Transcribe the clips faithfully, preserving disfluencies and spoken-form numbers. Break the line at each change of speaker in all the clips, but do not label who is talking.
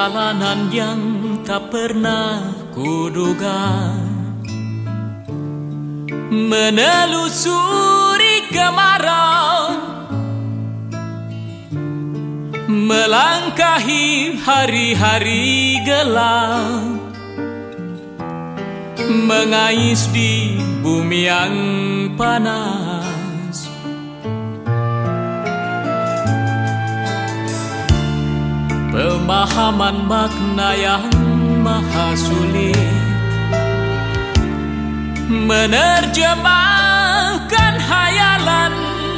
Perjalanan yang tak pernah kuduga, menelusuri kemarau, melangkahi hari-hari gelap, mengais di bumi yang panas. Pemahaman makna yang maha sulit, menerjemahkan hayalan,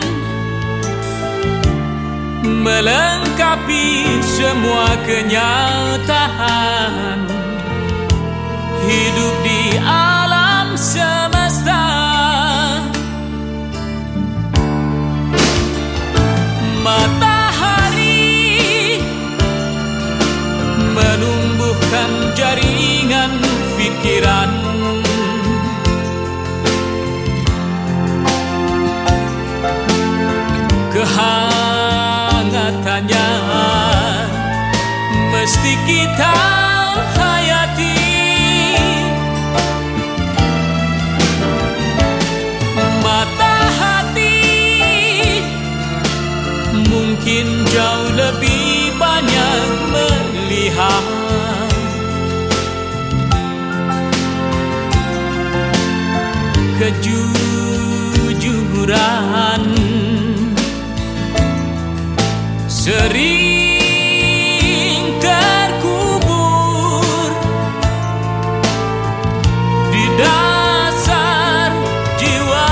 melengkapi semua kenyataan, hidup di alam semesta. Matahari menumbuhkan jaringan pikiran, kehangatannya mesti kita hayati. Mata hati mungkin jauh lebih banyak melihat, kejujuran sering terkubur di dasar jiwa.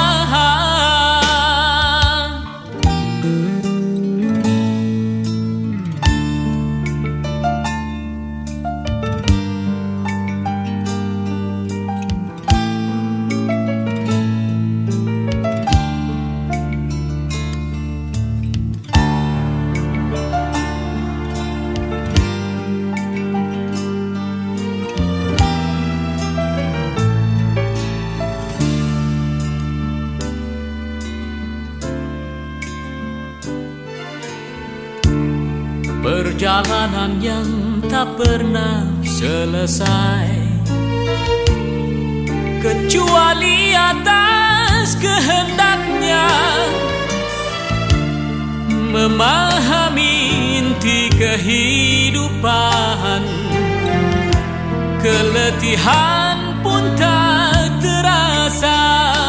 Perjalanan yang tak pernah selesai, kecuali atas kehendaknya, memahami inti kehidupan. Keletihan pun tak terasa.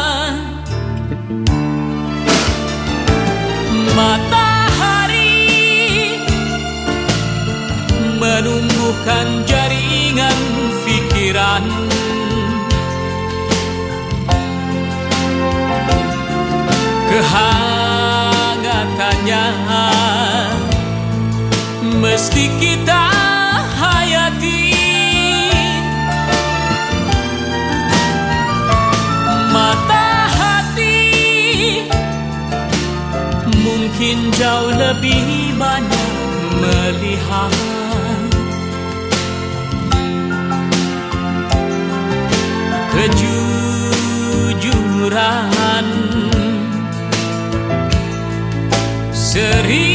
Matahari menumbuhkan jaringan pikiran, kehangatannya mesti kita hayati. Mata hati mungkin jauh lebih banyak melihat, kejujuran sering